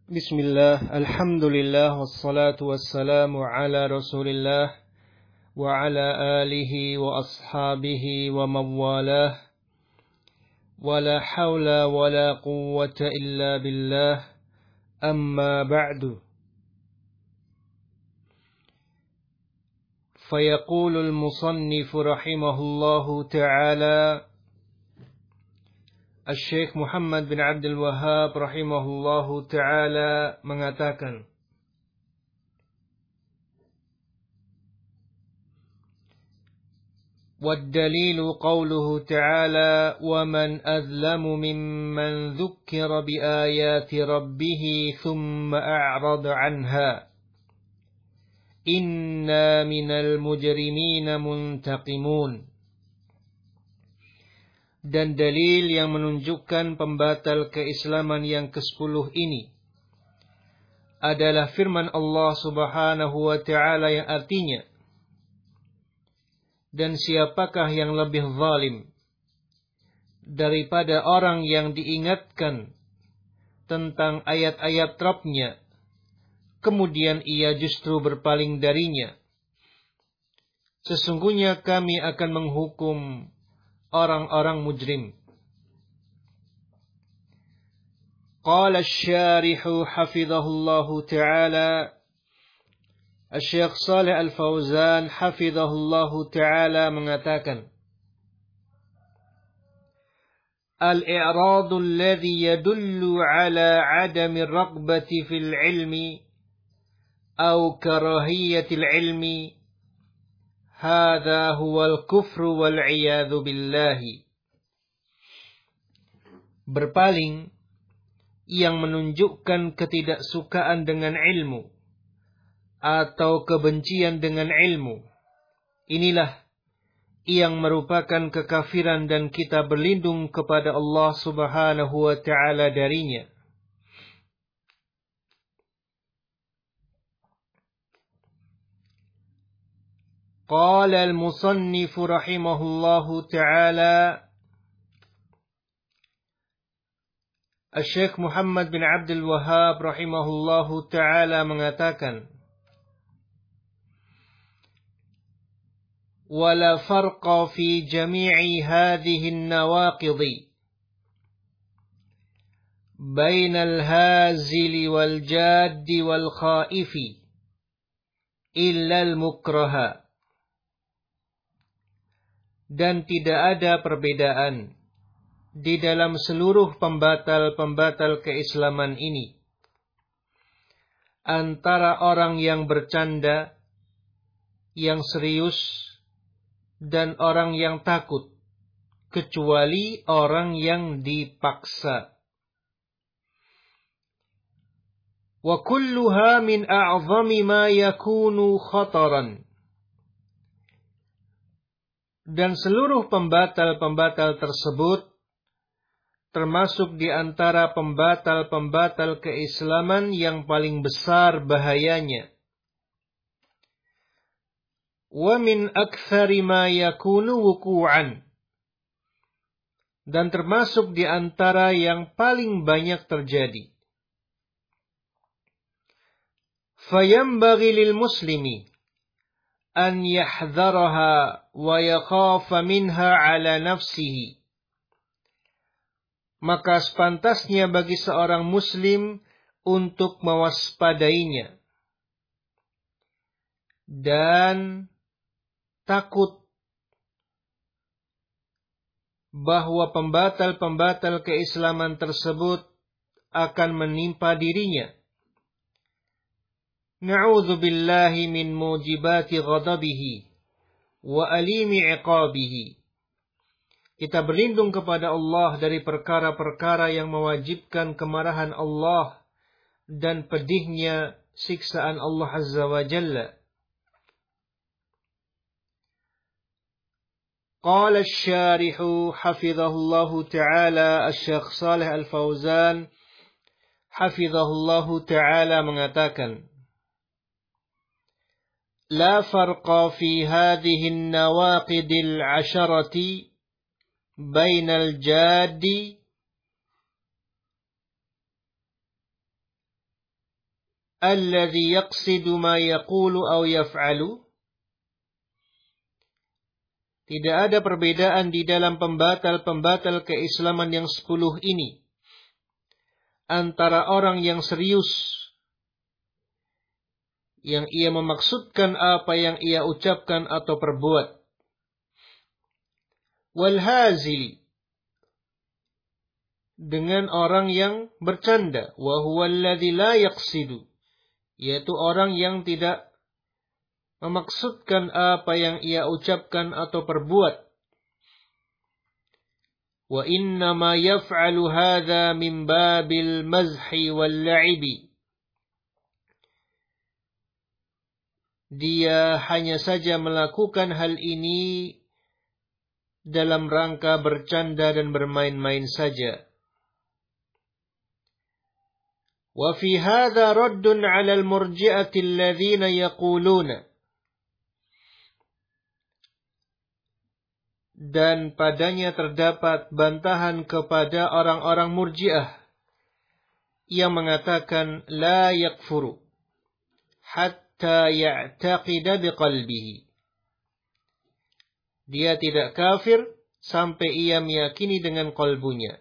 Bismillah, alhamdulillah, wassalatu wassalamu ala rasulillah wa ala alihi wa ashabihi wa mawalah wa la hawla wa la quwwata illa billah amma ba'du. Fayaqulu al-musannifu rahimahullahu ta'ala Syekh Muhammad bin Abdul Wahhab rahimahullahu ta'ala mengatakan, وَالدَّلِيلُ قَوْلُهُ تَعَالَى وَمَنْ أَظْلَمُ مِمَّنْ ذُكِّرَ بِآيَاتِ رَبِّهِ ثُمَّ أَعْرَضَ عَنْهَا إِنَّا مِنَ الْمُجْرِمِينَ مُنْتَقِمُونَ. Dan dalil yang menunjukkan pembatal keislaman yang ke-10 ini adalah firman Allah Subhanahu wa ta'ala yang artinya, dan siapakah yang lebih zalim daripada orang yang diingatkan tentang ayat-ayat Rabb-Nya, kemudian ia justru berpaling darinya. Sesungguhnya kami akan menghukum orang-orang mujrim. Qala asy-syarihu hafizahullahu ta'ala, Syekh Shalih Al-Fauzan hafizahullahu ta'ala mengatakan, Al-i'radu alladhi yadullu ala 'adami ar-raghbati fil 'ilmi aw karahiyatil 'ilmi hadha huwal kufru wal 'iyadzu billahi. Berpaling yang menunjukkan ketidaksukaan dengan ilmu atau kebencian dengan ilmu, inilah yang merupakan kekafiran dan kita berlindung kepada Allah Subhanahu wa ta'ala darinya. Qala al-musannif rahimahullahu ta'ala, Syekh Muhammad bin Abdul Wahhab rahimahullahu ta'ala mengatakan, ولا فرق في جميع هذه النواقض بين الهازل والجاد والخائف إلا المكره. Dan tidak ada perbedaan di dalam seluruh pembatal-pembatal keislaman ini antara orang yang bercanda, yang serius, dan orang yang takut, kecuali orang yang dipaksa. Wa kulluha min a'zami ma yakunu khataran. Dan seluruh pembatal-pembatal tersebut termasuk di antara pembatal-pembatal keislaman yang paling besar bahayanya. Wa min aktsari ma yakunu wuqu'an. Dan termasuk di antara yang paling banyak terjadi. Fayambaghi lil muslimi an yahdharaha wa yakhafa minha ala nafsihi. Maka sepantasnya bagi seorang muslim untuk mewaspadainya dan takut bahwa pembatal-pembatal keislaman tersebut akan menimpa dirinya. Na'udzu billahi min mujibati ghadabihi wa alimi 'iqabihi. Kita berlindung kepada Allah dari perkara-perkara yang mewajibkan kemarahan Allah dan pedihnya siksaan Allah Azza wa Jalla. قال الشارح حفظه الله تعالى الشيخ صالح الفوزان حفظه الله تعالى mengatakan, لا فرق في هذه النواقض العشرة بين الجاد alladhi yaqsidu ma yaqulu aw yaf'alu. Tidak ada perbedaan di dalam pembatal-pembatal keislaman yang 10 ini antara orang yang serius, yang ia memaksudkan apa yang ia ucapkan atau perbuat, wal hazili, dengan orang yang bercanda, wa huwa alladhi la yaqsidu, yaitu orang yang tidak memaksudkan apa yang ia ucapkan atau perbuat. Wa innama yaf'alu hadha min babil mazhi wal la'ibi. Dia hanya saja melakukan hal ini dalam rangka bercanda dan bermain-main saja. Wa fi hadha raddun 'ala al-murji'ati alladhina yaquluna. Dan padanya terdapat bantahan kepada orang-orang murji'ah yang mengatakan la yakfuru hatta ya'taqida biqalbihi. Dia tidak kafir sampai ia meyakini dengan qalbunya.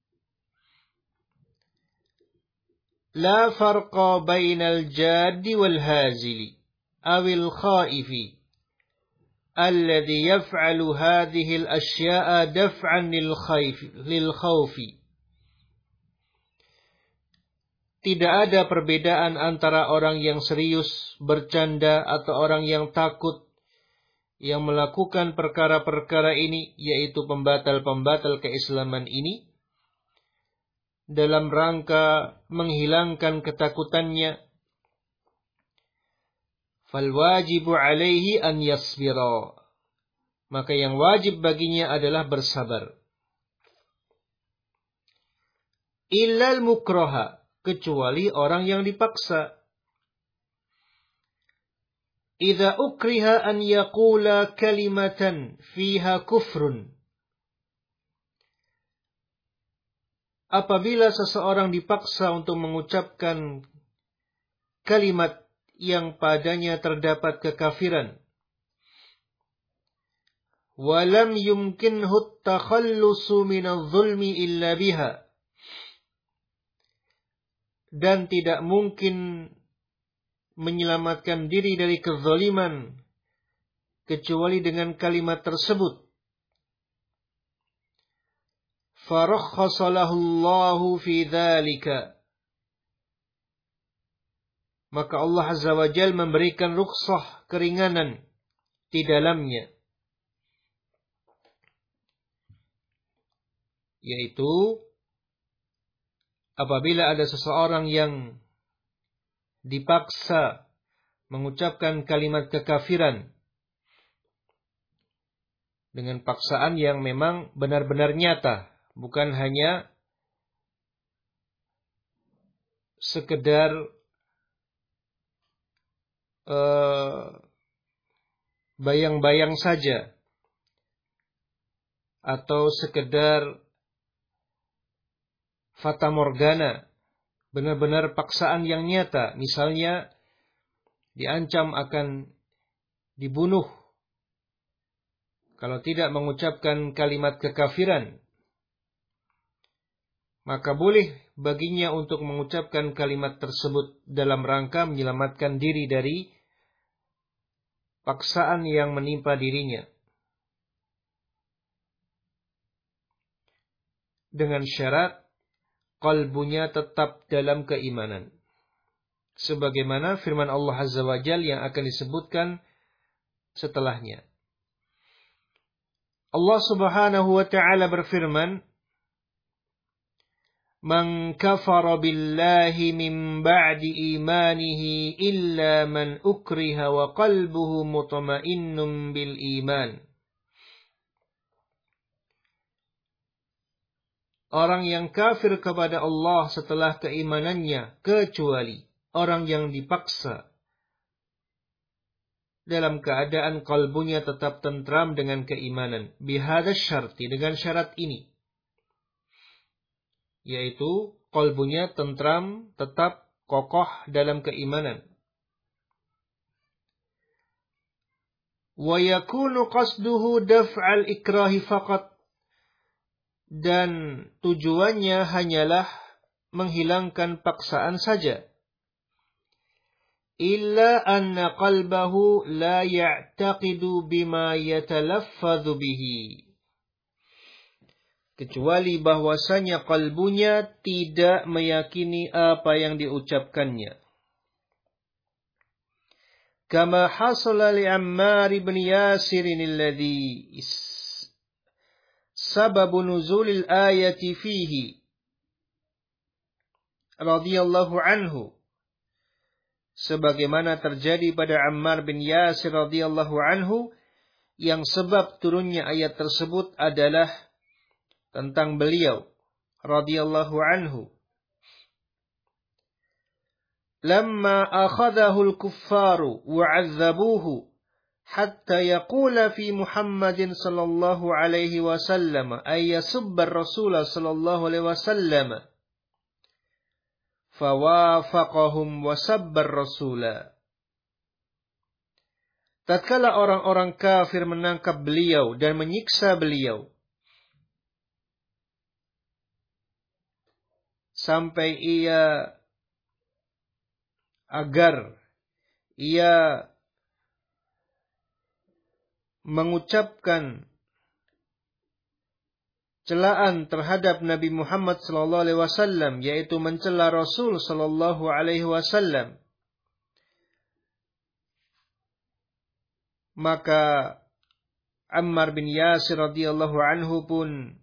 La farqa bainal jaddi wal hazili awil khaifi alladhi yaf'alu hadhihi al-ashya'a daf'an lil khawfi. Tidak ada perbedaan antara orang yang serius, bercanda, atau orang yang takut, yang melakukan perkara-perkara ini, yaitu pembatal-pembatal keislaman ini, dalam rangka menghilangkan ketakutannya. Falwajibu alaihi an yasbira. Maka yang wajib baginya adalah bersabar. Illal mukraha, kecuali orang yang dipaksa. Idza ukriha an yaqula kalimatan fiha kufrun. Apabila seseorang dipaksa untuk mengucapkan kalimat yang padanya terdapat kekafiran, walam yumkinhu at-takhallusu minadh-dhulmi illa biha, dan tidak mungkin menyelamatkan diri dari kezaliman kecuali dengan kalimat tersebut, farakhkhasa lahu Allahu fi dzalika, maka Allah Azza wa Jalla memberikan rukhsah, keringanan di dalamnya. Yaitu apabila ada seseorang yang dipaksa mengucapkan kalimat kekafiran dengan paksaan yang memang benar-benar nyata, bukan hanya sekedar bayang-bayang saja, atau sekedar fata morgana, benar-benar paksaan yang nyata. Misalnya diancam akan dibunuh kalau tidak mengucapkan kalimat kekafiran, maka boleh baginya untuk mengucapkan kalimat tersebut dalam rangka menyelamatkan diri dari paksaan yang menimpa dirinya. Dengan syarat qalbunya tetap dalam keimanan. Sebagaimana firman Allah Azza wa Jalla yang akan disebutkan setelahnya. Allah Subhanahu wa ta'ala berfirman, Man kafara billahi min ba'di imanihi illa man ukriha wa qalbuhu mutmainnun bil iman. Orang yang kafir kepada Allah setelah keimanannya, kecuali orang yang dipaksa dalam keadaan kalbunya tetap tentram dengan keimanan. Bihadza syarti, dengan syarat ini, yaitu kalbunya tentram, tetap kokoh dalam keimanan. Wa yakunu qasduhu daf'al ikrahi faqat, dan tujuannya hanyalah menghilangkan paksaan saja. Illa anna qalbahu la ya'taqidu bima yatalaffadhu bihi. Kecuali bahwasanya kalbunya tidak meyakini apa yang diucapkannya. Kama hasala li Ammar bin Yasir alladhi sababu nuzulil ayati fihi radhiyallahu anhu. Sebagaimana terjadi pada Ammar bin Yasir radhiyallahu anhu, yang sebab turunnya ayat tersebut adalah tentang beliau radhiyallahu anhu. Lamma akhadahu al-kuffaru wa 'azzabuhu hatta yaqula fi Muhammadin sallallahu alaihi wasallam ay yasubba ar-rasul sallallahu alaihi wasallam fawafaqahum wa sabba ar-rasula. Tatkala orang-orang kafir menangkap beliau dan menyiksa beliau sampai agar ia mengucapkan celaan terhadap Nabi Muhammad sallallahu alaihi wasallam, yaitu mencela Rasul sallallahu alaihi wasallam, maka Ammar bin Yasir radhiyallahu anhu pun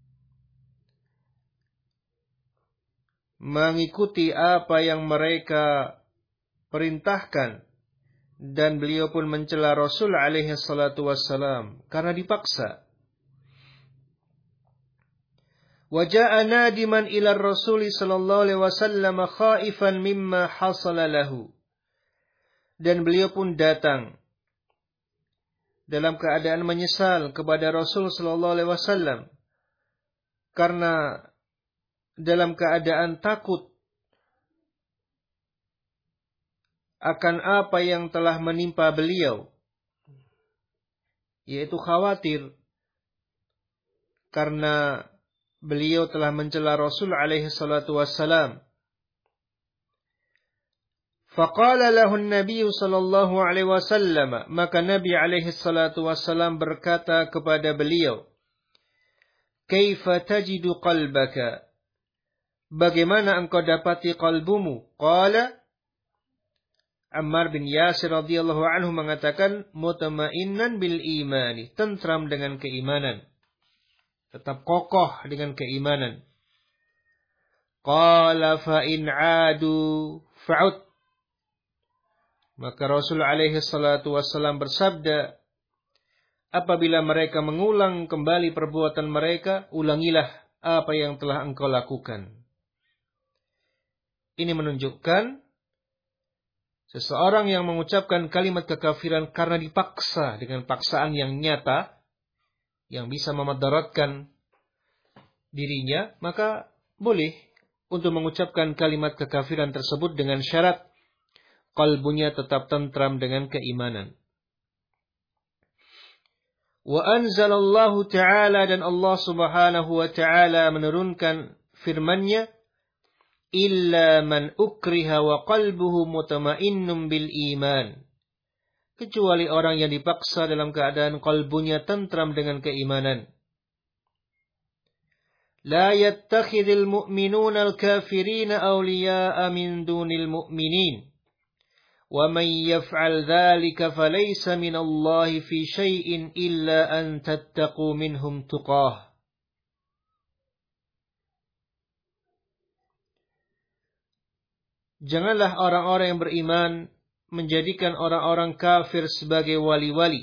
mengikuti apa yang mereka perintahkan, dan beliau pun mencela Rasul alaihi salatu wassalam karena dipaksa. Wa jaa nadiman ila Rasul sallallahu alaihi wasallam khaifan mimma hasala lahu. Dan beliau pun datang dalam keadaan menyesal kepada Rasul sallallahu alaihi wasallam karena dalam keadaan takut akan apa yang telah menimpa beliau, yaitu khawatir karena beliau telah mencela Rasul alaihi salatu wassalam. Faqala lahu an-nabiy sallallahu alaihi wasallam, maka Nabi alaihi salatu wassalam berkata kepada beliau, "Kaifa tajidu qalbaka?" Bagaimana engkau dapati kalbumu? Qala, Ammar bin Yasir radhiyallahu anhu mengatakan, mutmainnan bil imani, tentram dengan keimanan, tetap kokoh dengan keimanan. Qala fa in adu fa'ud. Maka Rasul alaihi salatu wassalam bersabda, apabila mereka mengulang kembali perbuatan mereka, ulangilah apa yang telah engkau lakukan. Ini menunjukkan seseorang yang mengucapkan kalimat kekafiran karena dipaksa dengan paksaan yang nyata, yang bisa memadaratkan dirinya, maka boleh untuk mengucapkan kalimat kekafiran tersebut dengan syarat kalbunya tetap tentram dengan keimanan. Wa anzalallahu ta'ala, dan Allah subhanahu wa ta'ala menurunkan firman-Nya, illa man ukriha wa qalbuhu mutmainnun bil iman. Kecuali orang yang dipaksa dalam keadaan kalbunya tentram dengan keimanan. La yattakhidhul mu'minuna al-kafirina awliya'a min dunil mu'minin. Wa man yaf'al dhalika falaysa min Allah fi syai'in illa an tattaqu minhum tuqah. Janganlah orang-orang yang beriman menjadikan orang-orang kafir sebagai wali-wali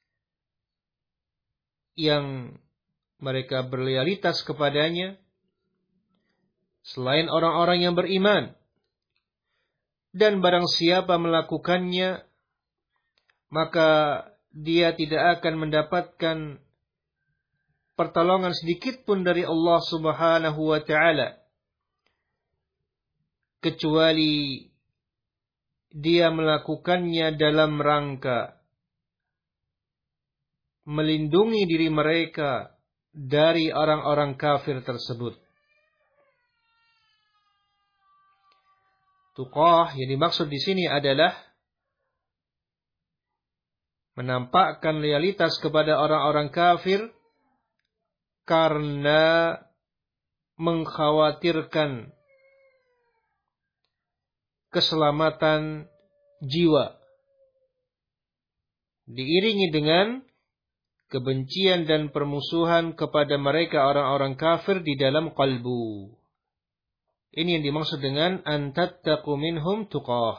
yang mereka berloyalitas kepadanya selain orang-orang yang beriman. Dan barang siapa melakukannya, maka dia tidak akan mendapatkan pertolongan sedikit pun dari Allah subhanahu wa ta'ala. kecuali dia melakukannya dalam rangka melindungi diri mereka dari orang-orang kafir tersebut. Tuqah yang dimaksud di sini adalah menampakkan loyalitas kepada orang-orang kafir karena mengkhawatirkan keselamatan jiwa, diiringi dengan kebencian dan permusuhan kepada mereka orang-orang kafir di dalam qalbu. Ini yang dimaksud dengan an tattaqu minhum tuqah.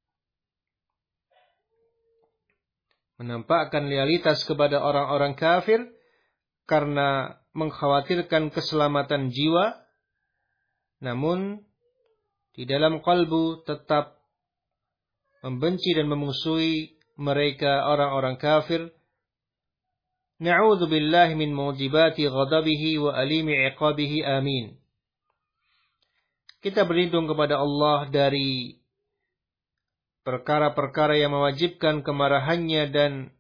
Menampakkan loyalitas kepada orang-orang kafir karena mengkhawatirkan keselamatan jiwa, namun di dalam qalbu tetap membenci dan memusuhi mereka orang-orang kafir. Na'udzu billahi min mujibati ghadabihi wa alimi iqabihi, amin. Kita berlindung kepada Allah dari perkara-perkara yang mewajibkan kemarahannya dan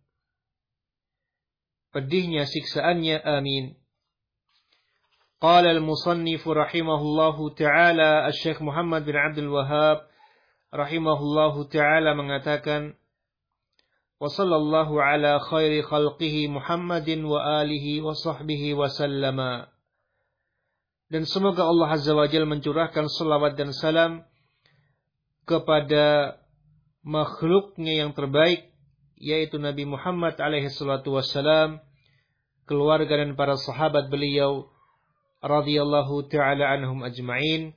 pedihnya siksaannya, amin. Qala al-musannif rahimahullahu ta'ala, Asy-Syaikh Muhammad bin Abdul Wahhab rahimahullahu ta'ala mengatakan, wa sallallahu ala khairi khalqihi Muhammadin wa alihi wa sahbihi wa sallama. Dan semoga Allah Azza wa Jalla mencurahkan salawat dan salam kepada makhluknya yang terbaik, yaitu Nabi Muhammad alaihi salatu wassalam, keluarga dan para sahabat beliau radhiyallahu ta'ala anhum ajma'in.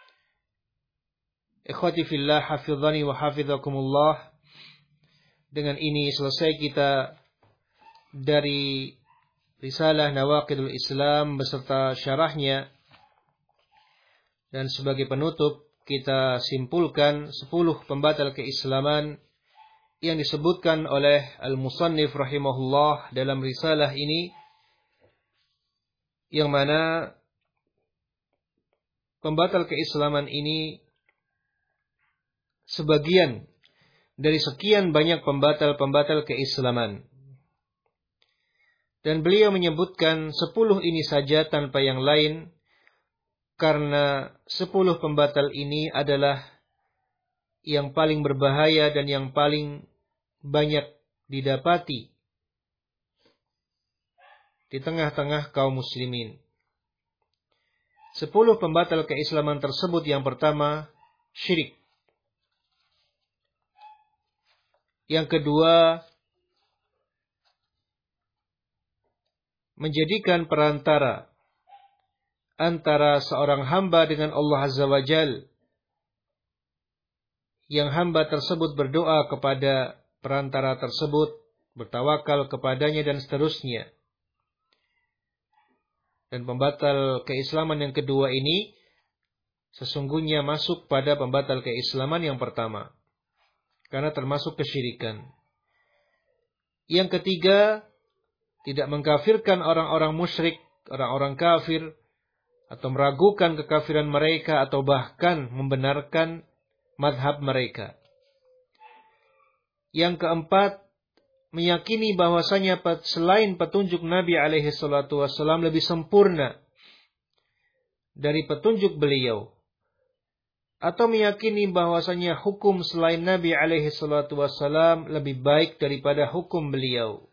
Ikhwati fillah, hafizani wa hafizakumullah. Dengan ini selesai kita dari risalah Nawaqidul Islam beserta syarahnya. Dan sebagai penutup kita simpulkan 10 pembatal keislaman yang disebutkan oleh al-musannif rahimahullah dalam risalah ini, yang mana pembatal keislaman ini sebagian dari sekian banyak pembatal-pembatal keislaman. Dan beliau menyebutkan 10 ini saja tanpa yang lain, karena 10 pembatal ini adalah yang paling berbahaya dan yang paling banyak didapati di tengah-tengah kaum muslimin. 10 pembatal keislaman tersebut, yang pertama, syirik. Yang kedua, menjadikan perantara antara seorang hamba dengan Allah Azza wa Jal, yang hamba tersebut berdoa kepada perantara tersebut, bertawakal kepadanya dan seterusnya. Dan pembatal keislaman yang kedua ini sesungguhnya masuk pada pembatal keislaman yang pertama, karena termasuk kesyirikan. Yang ketiga, tidak mengkafirkan orang-orang musyrik, orang-orang kafir, atau meragukan kekafiran mereka, atau bahkan membenarkan mazhab mereka. Yang keempat, meyakini bahwasanya selain petunjuk Nabi alaihi salatu wassalam lebih sempurna dari petunjuk beliau, atau meyakini bahwasanya hukum selain Nabi alaihi salatu wassalam lebih baik daripada hukum beliau.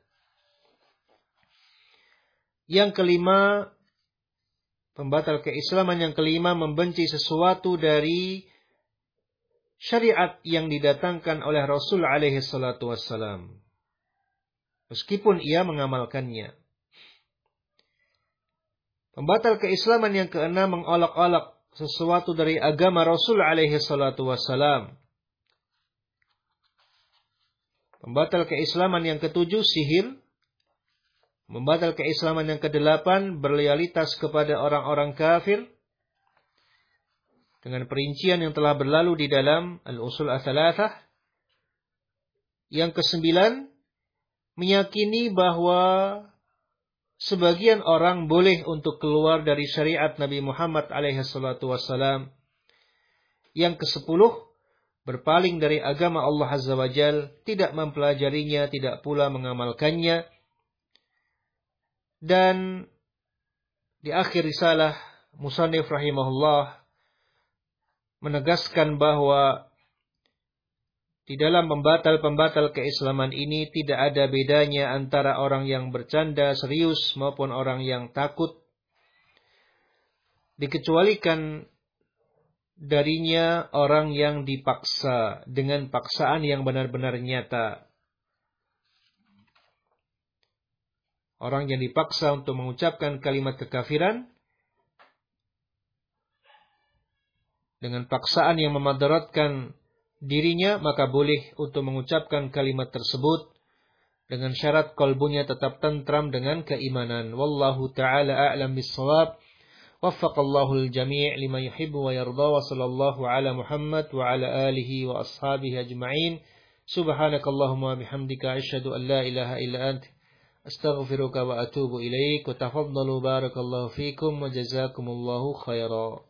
Yang kelima, pembatal keislaman yang kelima, membenci sesuatu dari syariat yang didatangkan oleh Rasul alaihi salatu wassalam, meskipun ia mengamalkannya. Pembatal keislaman yang keenam, mengolok-olok sesuatu dari agama Rasul alaihi salatu wassalam. Pembatal keislaman yang ketujuh, sihir. Pembatal keislaman yang kedelapan, berloyalitas kepada orang-orang kafir, dengan perincian yang telah berlalu di dalam al-usul ats-tsalatsah. Yang kesembilan, meyakini bahwa sebagian orang boleh untuk keluar dari syariat Nabi Muhammad alaihi salatu wassalam, Yang ke-10, berpaling dari agama Allah Azza wa Jal, tidak mempelajarinya, tidak pula mengamalkannya. Dan di akhir risalah, Musannif rahimahullah menegaskan bahwa di dalam pembatal-pembatal keislaman ini tidak ada bedanya antara orang yang bercanda serius maupun orang yang takut. Dikecualikan darinya orang yang dipaksa dengan paksaan yang benar-benar nyata. Orang yang dipaksa untuk mengucapkan kalimat kekafiran dengan paksaan yang memadaratkan dirinya, maka boleh untuk mengucapkan kalimat tersebut dengan syarat qalbunya tetap tentram dengan keimanan. Wallahu ta'ala a'lam bis-shawab. Waffaqallahu al-jami' lima yuhibbu wa yarda, wa sallallahu ala Muhammad wa ala alihi wa ashabihi ajma'in. Subhanakallahumma bihamdika asyhadu an la ilaha illa anta astaghfiruka wa atubu ilaik. Wa tafaddalu barakallahu fikum wa jazakumullahu khairan.